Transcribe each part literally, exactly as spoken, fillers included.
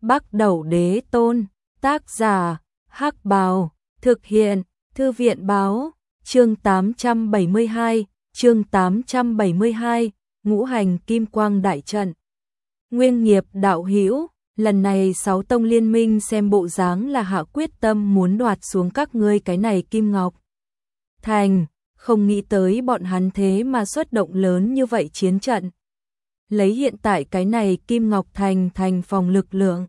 Bắc Đẩu Đế Tôn, tác giả, Hắc Bào, thực hiện, Thư viện báo, chương tám trăm bảy mươi hai, chương tám trăm bảy mươi hai, ngũ hành kim quang đại trận. Nguyên nghiệp đạo hữu, lần này sáu tông liên minh xem bộ dáng là hạ quyết tâm muốn đoạt xuống các ngươi cái này Kim Ngọc Thành, không nghĩ tới bọn hắn thế mà xuất động lớn như vậy chiến trận. Lấy hiện tại cái này Kim Ngọc Thành thành phòng lực lượng,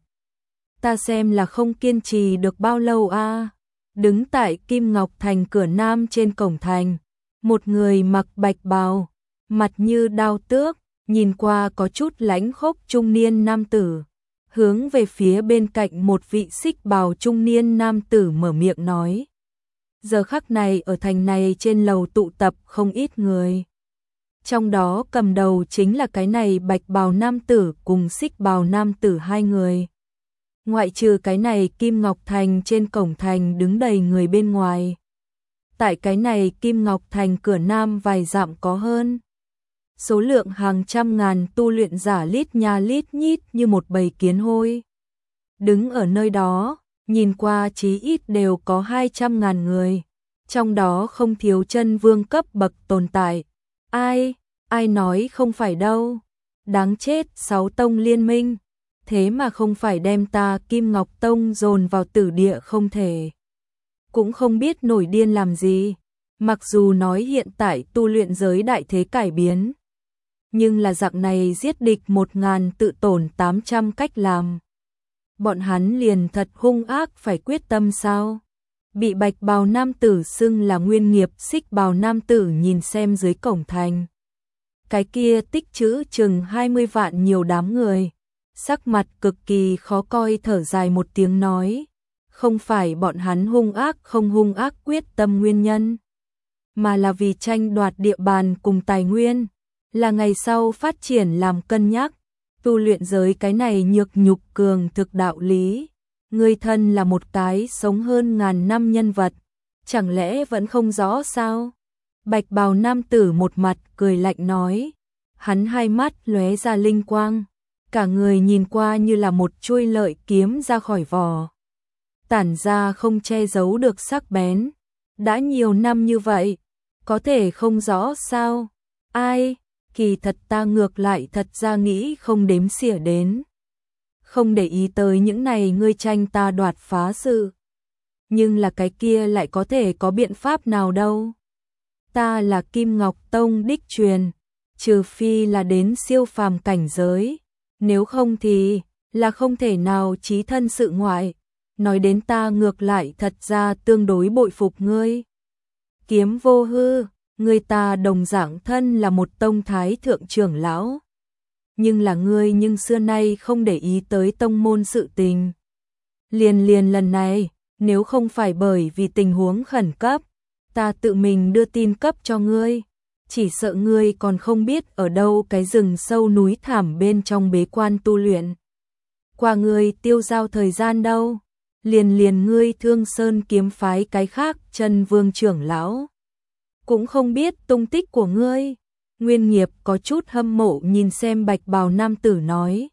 ta xem là không kiên trì được bao lâu a. À. Đứng tại Kim Ngọc Thành cửa nam trên cổng thành, một người mặc bạch bào, mặt như đao tước, nhìn qua có chút lãnh khốc trung niên nam tử, hướng về phía bên cạnh một vị xích bào trung niên nam tử mở miệng nói. Giờ khắc này ở thành này trên lầu tụ tập không ít người. Trong đó cầm đầu chính là cái này bạch bào nam tử cùng xích bào nam tử hai người. Ngoại trừ cái này Kim Ngọc Thành trên cổng thành đứng đầy người bên ngoài. Tại cái này Kim Ngọc Thành cửa nam vài dặm có hơn. Số lượng hàng trăm ngàn tu luyện giả lít nha lít nhít như một bầy kiến hôi. Đứng ở nơi đó, nhìn qua chí ít đều có hai trăm ngàn người. Trong đó không thiếu chân vương cấp bậc tồn tại. Ai, ai nói không phải đâu. Đáng chết, sáu tông liên minh. Thế mà không phải đem ta Kim Ngọc Tông dồn vào tử địa không thể. Cũng không biết nổi điên làm gì. Mặc dù nói hiện tại tu luyện giới đại thế cải biến. Nhưng là dạng này giết địch một ngàn tự tổn tám trăm cách làm. Bọn hắn liền thật hung ác phải quyết tâm sao? Bị bạch bào nam tử xưng là nguyên nghiệp xích bào nam tử nhìn xem dưới cổng thành. Cái kia tích chữ chừng hai mươi vạn nhiều đám người. Sắc mặt cực kỳ khó coi thở dài một tiếng nói. Không phải bọn hắn hung ác không hung ác quyết tâm nguyên nhân. Mà là vì tranh đoạt địa bàn cùng tài nguyên. Là ngày sau phát triển làm cân nhắc. Tu luyện giới cái này nhược nhục cường thực đạo lý. Người thân là một cái sống hơn ngàn năm nhân vật. Chẳng lẽ vẫn không rõ sao? Bạch bào nam tử một mặt cười lạnh nói. Hắn hai mắt lóe ra linh quang. Cả người nhìn qua như là một chuôi lợi kiếm ra khỏi vỏ. Tản ra không che giấu được sắc bén. Đã nhiều năm như vậy, có thể không rõ sao? Ai, kỳ thật ta ngược lại thật ra nghĩ không đếm xỉa đến. Không để ý tới những này ngươi tranh ta đoạt phá sự. Nhưng là cái kia lại có thể có biện pháp nào đâu. Ta là Kim Ngọc Tông đích truyền, trừ phi là đến siêu phàm cảnh giới. Nếu không thì là không thể nào chí thân sự ngoại. Nói đến ta ngược lại thật ra tương đối bội phục ngươi. Kiếm Vô Hư, ngươi ta đồng dạng thân là một tông thái thượng trưởng lão. Nhưng là ngươi nhưng xưa nay không để ý tới tông môn sự tình. Liền liền lần này, nếu không phải bởi vì tình huống khẩn cấp, ta tự mình đưa tin cấp cho ngươi. Chỉ sợ ngươi còn không biết ở đâu cái rừng sâu núi thảm bên trong bế quan tu luyện. Qua ngươi tiêu giao thời gian đâu, liền liền ngươi Thương Sơn kiếm phái cái khác chân vương trưởng lão. Cũng không biết tung tích của ngươi. Nguyên nghiệp có chút hâm mộ nhìn xem bạch bào nam tử nói.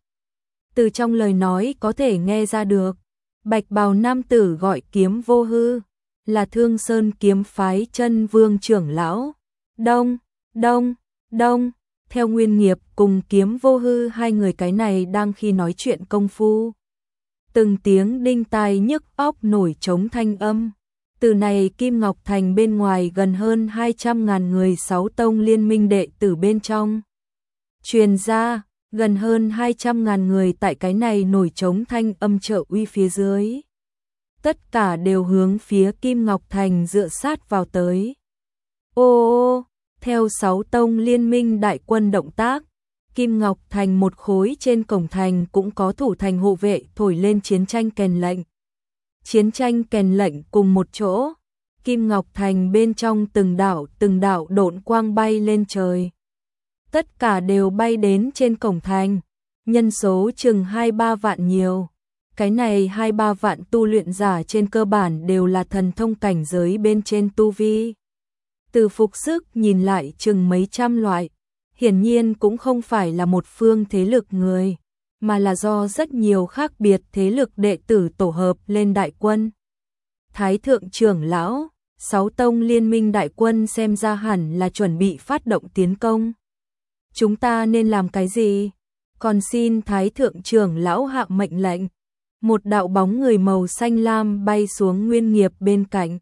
Từ trong lời nói có thể nghe ra được. Bạch bào nam tử gọi Kiếm Vô Hư, là Thương Sơn kiếm phái chân vương trưởng lão. Đông, đông, đông, theo Nguyên nghiệp cùng Kiếm Vô Hư hai người cái này đang khi nói chuyện công phu. Từng tiếng đinh tai nhức óc nổi trống thanh âm. Từ này Kim Ngọc Thành bên ngoài gần hơn hai trăm ngàn người sáu tông liên minh đệ tử bên trong. Truyền ra, gần hơn hai trăm ngàn người tại cái này nổi trống thanh âm trợ uy phía dưới. Tất cả đều hướng phía Kim Ngọc Thành dựa sát vào tới. Ô ô, theo sáu tông liên minh đại quân động tác, Kim Ngọc Thành một khối trên cổng thành cũng có thủ thành hộ vệ thổi lên chiến tranh kèn lệnh. Chiến tranh kèn lệnh cùng một chỗ, Kim Ngọc Thành bên trong từng đạo từng đạo độn quang bay lên trời. Tất cả đều bay đến trên cổng thành, nhân số chừng hai ba vạn nhiều. Cái này hai ba vạn tu luyện giả trên cơ bản đều là thần thông cảnh giới bên trên tu vi. Từ phục sức nhìn lại chừng mấy trăm loại, hiển nhiên cũng không phải là một phương thế lực người. mà là do rất nhiều khác biệt thế lực đệ tử tổ hợp lên đại quân. Thái thượng trưởng lão, sáu tông liên minh đại quân xem ra hẳn là chuẩn bị phát động tiến công. Chúng ta nên làm cái gì? Còn xin Thái thượng trưởng lão hạ mệnh lệnh. Một đạo bóng người màu xanh lam bay xuống Nguyên Nghiệp bên cạnh.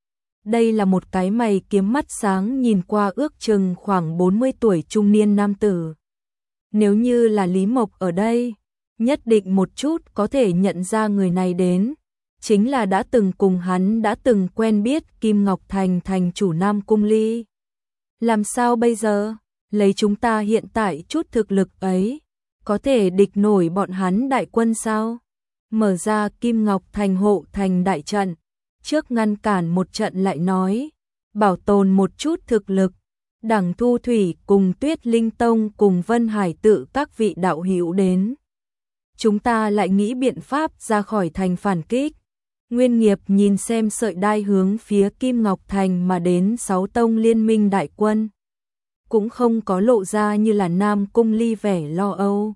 Đây là một cái mày kiếm mắt sáng nhìn qua ước chừng khoảng bốn mươi tuổi trung niên nam tử. Nếu như là Lý Mộc ở đây, nhất định một chút có thể nhận ra người này đến. Chính là đã từng cùng hắn đã từng quen biết Kim Ngọc Thành thành chủ Nam Cung Ly. Làm sao bây giờ? Lấy chúng ta hiện tại chút thực lực ấy, có thể địch nổi bọn hắn đại quân sao? Mở ra Kim Ngọc Thành hộ thành đại trận, trước ngăn cản một trận lại nói, bảo tồn một chút thực lực. Đằng Thu Thủy cùng Tuyết Linh Tông cùng Vân Hải tự các vị đạo hữu đến. Chúng ta lại nghĩ biện pháp ra khỏi thành phản kích. Nguyên Nghiệp nhìn xem sợi đai hướng phía Kim Ngọc Thành mà đến sáu tông liên minh đại quân. Cũng không có lộ ra như là Nam Cung Ly vẻ lo âu.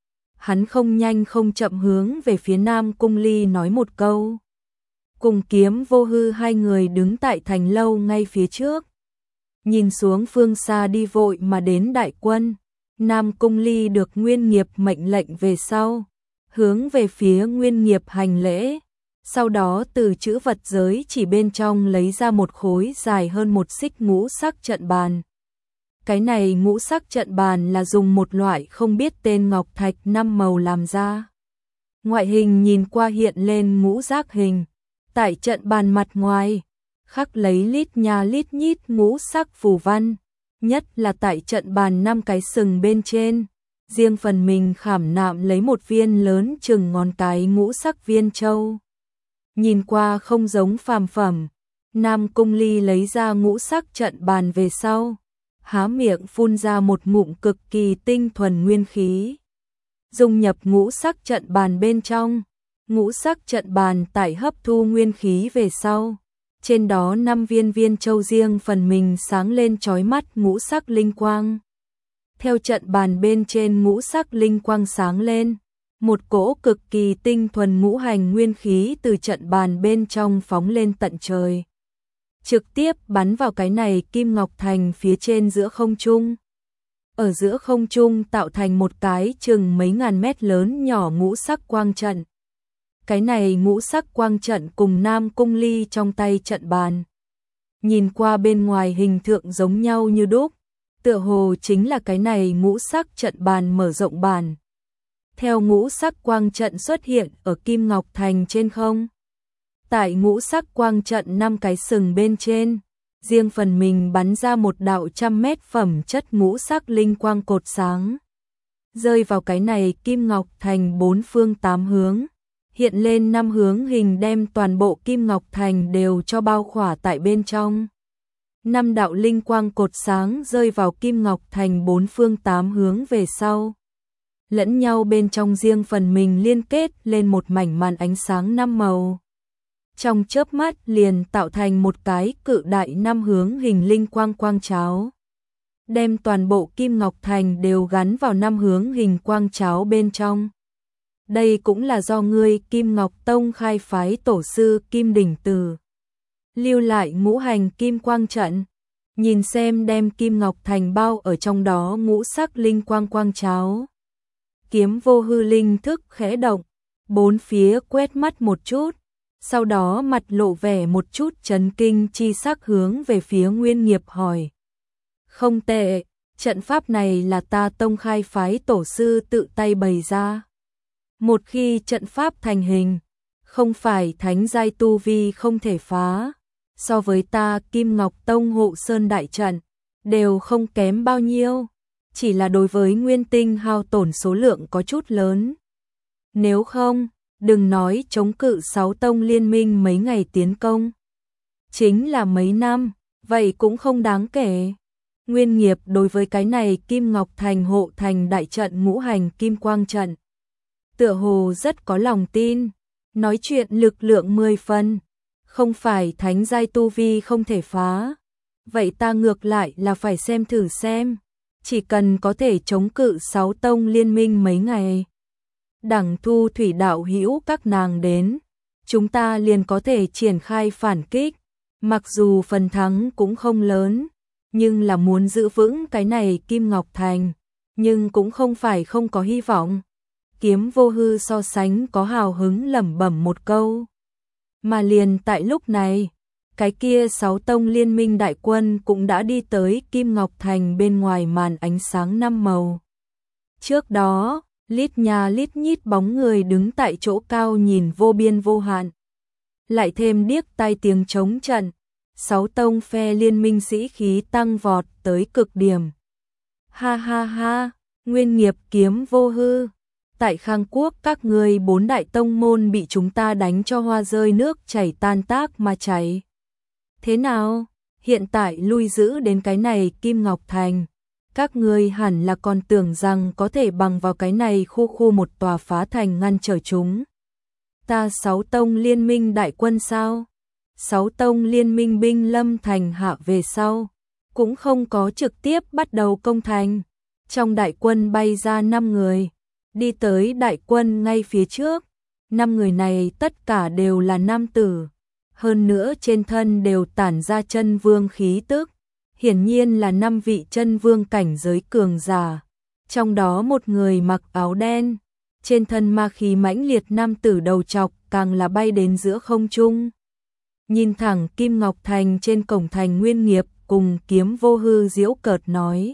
Hắn không nhanh không chậm hướng về phía Nam Cung Ly nói một câu. Cùng Kiếm Vô Hư hai người đứng tại thành lâu ngay phía trước. Nhìn xuống phương xa đi vội mà đến đại quân. Nam Cung Ly được Nguyên Nghiệp mệnh lệnh về sau. Hướng về phía Nguyên Nghiệp hành lễ. Sau đó từ chữ vật giới chỉ bên trong lấy ra một khối dài hơn một xích ngũ sắc trận bàn. Cái này ngũ sắc trận bàn là dùng một loại không biết tên ngọc thạch năm màu làm ra. Ngoại hình nhìn qua hiện lên ngũ giác hình. Tại trận bàn mặt ngoài, khắc lấy lít nha lít nhít ngũ sắc phù văn. Nhất là tại trận bàn năm cái sừng bên trên. Riêng phần mình khảm nạm lấy một viên lớn chừng ngón cái ngũ sắc viên châu. Nhìn qua không giống phàm phẩm. Nam Cung Ly lấy ra ngũ sắc trận bàn về sau. Há miệng phun ra một ngụm cực kỳ tinh thuần nguyên khí. Dung nhập ngũ sắc trận bàn bên trong. Ngũ sắc trận bàn tại hấp thu nguyên khí về sau. Trên đó năm viên viên châu riêng phần mình sáng lên chói mắt ngũ sắc linh quang. Theo trận bàn bên trên ngũ sắc linh quang sáng lên. Một cỗ cực kỳ tinh thuần ngũ hành nguyên khí từ trận bàn bên trong phóng lên tận trời. Trực tiếp bắn vào cái này Kim Ngọc Thành phía trên giữa không trung. Ở giữa không trung tạo thành một cái chừng mấy ngàn mét lớn nhỏ ngũ sắc quang trận. Cái này ngũ sắc quang trận cùng Nam Cung Ly trong tay trận bàn. Nhìn qua bên ngoài hình tượng giống nhau như đúc. Tựa hồ chính là cái này ngũ sắc trận bàn mở rộng bàn. Theo ngũ sắc quang trận xuất hiện ở Kim Ngọc Thành trên không. Tại ngũ sắc quang trận năm cái sừng bên trên, riêng phần mình bắn ra một đạo trăm mét phẩm chất ngũ sắc linh quang cột sáng. Rơi vào cái này Kim Ngọc Thành bốn phương tám hướng, hiện lên năm hướng hình đem toàn bộ Kim Ngọc Thành đều cho bao khỏa tại bên trong. Năm đạo linh quang cột sáng rơi vào Kim Ngọc Thành bốn phương tám hướng về sau. Lẫn nhau bên trong riêng phần mình liên kết lên một mảnh màn ánh sáng năm màu. Trong chớp mắt liền tạo thành một cái cự đại năm hướng hình linh quang quang cháo. Đem toàn bộ Kim Ngọc Thành đều gắn vào năm hướng hình quang cháo bên trong. Đây cũng là do ngươi Kim Ngọc Tông khai phái tổ sư Kim Đỉnh Từ. Lưu lại ngũ hành kim quang trận. Nhìn xem đem Kim Ngọc Thành bao ở trong đó ngũ sắc linh quang quang cháo. Kiếm Vô Hư linh thức khẽ động. Bốn phía quét mắt một chút. Sau đó mặt lộ vẻ một chút chấn kinh chi sắc hướng về phía Nguyên Nghiệp hỏi. Không tệ, trận pháp này là ta tông khai phái tổ sư tự tay bày ra. Một khi trận pháp thành hình, không phải thánh giai tu vi không thể phá. So với ta Kim Ngọc Tông hộ sơn đại trận, đều không kém bao nhiêu. Chỉ là đối với nguyên tinh hao tổn số lượng có chút lớn. Nếu không, đừng nói chống cự sáu tông liên minh mấy ngày tiến công. Chính là mấy năm, vậy cũng không đáng kể. Nguyên Nghiệp đối với cái này Kim Ngọc Thành hộ thành đại trận ngũ hành kim quang trận. Tựa hồ rất có lòng tin, nói chuyện lực lượng mười phân. Không phải thánh giai tu vi không thể phá. Vậy ta ngược lại là phải xem thử xem. Chỉ cần có thể chống cự sáu tông liên minh mấy ngày. đẳng thu thủy đạo hữu các nàng đến, chúng ta liền có thể triển khai phản kích, mặc dù phần thắng cũng không lớn, nhưng là muốn giữ vững cái này Kim Ngọc Thành, nhưng cũng không phải không có hy vọng. Kiếm Vô Hư so sánh có hào hứng lẩm bẩm một câu. Mà liền tại lúc này, cái kia sáu tông liên minh đại quân cũng đã đi tới Kim Ngọc Thành bên ngoài màn ánh sáng năm màu. Trước đó, lít nhà lít nhít bóng người đứng tại chỗ cao nhìn vô biên vô hạn. Lại thêm điếc tai tiếng trống trận, sáu tông phe liên minh sĩ khí tăng vọt tới cực điểm. Ha ha ha, Nguyên Nghiệp Kiếm Vô Hư, tại Khang Quốc các người bốn đại tông môn bị chúng ta đánh cho hoa rơi nước chảy tan tác mà chảy. Thế nào, hiện tại lui giữ đến cái này Kim Ngọc Thành, các ngươi hẳn là còn tưởng rằng có thể bằng vào cái này khu khu một tòa phá thành ngăn trở chúng. Ta sáu tông liên minh đại quân sao? Sáu tông liên minh binh lâm thành hạ về sau, cũng không có trực tiếp bắt đầu công thành. Trong đại quân bay ra năm người, đi tới đại quân ngay phía trước. Năm người này tất cả đều là nam tử, hơn nữa trên thân đều tản ra chân vương khí tức. Hiển nhiên là năm vị chân vương cảnh giới cường giả. Trong đó một người mặc áo đen, trên thân ma khí mãnh liệt nam tử đầu trọc càng là bay đến giữa không trung. Nhìn thẳng Kim Ngọc Thành trên cổng thành Nguyên Nghiệp cùng Kiếm Vô Hư giễu cợt nói.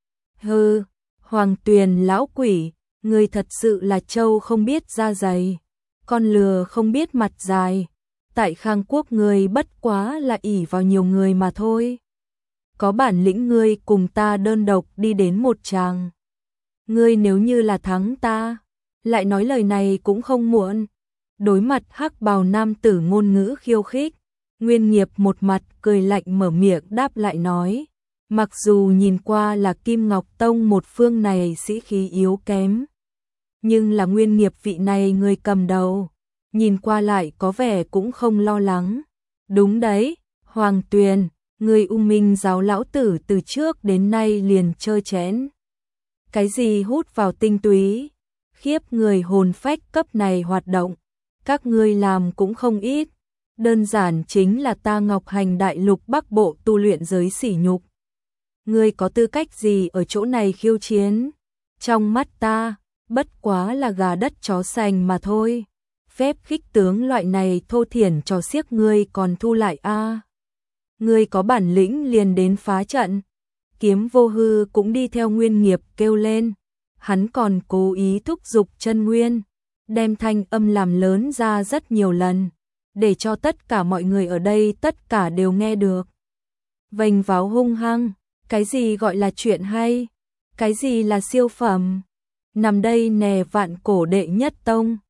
Hừ, Hoàng Tuyền lão quỷ, người thật sự là trâu không biết da dày, con lừa không biết mặt dài. Tại Khang Quốc người bất quá là ỷ vào nhiều người mà thôi. Có bản lĩnh ngươi cùng ta đơn độc đi đến một tràng. Ngươi nếu như là thắng ta, lại nói lời này cũng không muộn. Đối mặt hắc bào nam tử ngôn ngữ khiêu khích, Nguyên Nghiệp một mặt cười lạnh mở miệng đáp lại nói. Mặc dù nhìn qua là Kim Ngọc Tông một phương này sĩ khí yếu kém, nhưng là Nguyên Nghiệp vị này người cầm đầu, nhìn qua lại có vẻ cũng không lo lắng. Đúng đấy, Hoàng Tuyền, người U Minh giáo lão tử từ trước đến nay liền chơi chén. Cái gì hút vào tinh túy, khiếp người hồn phách cấp này hoạt động, các ngươi làm cũng không ít, đơn giản chính là ta Ngọc Hành đại lục Bắc Bộ tu luyện giới sỉ nhục. Ngươi có tư cách gì ở chỗ này khiêu chiến? Trong mắt ta, bất quá là gà đất chó sành mà thôi. Phép khích tướng loại này thô thiển trò xiếc ngươi còn thu lại a? À? Ngươi có bản lĩnh liền đến phá trận. Kiếm Vô Hư cũng đi theo Nguyên Nghiệp kêu lên. Hắn còn cố ý thúc giục chân nguyên, đem thanh âm làm lớn ra rất nhiều lần, để cho tất cả mọi người ở đây tất cả đều nghe được. Vênh váo hung hăng, cái gì gọi là chuyện hay, cái gì là siêu phẩm. Nằm đây nè vạn cổ đệ nhất tông,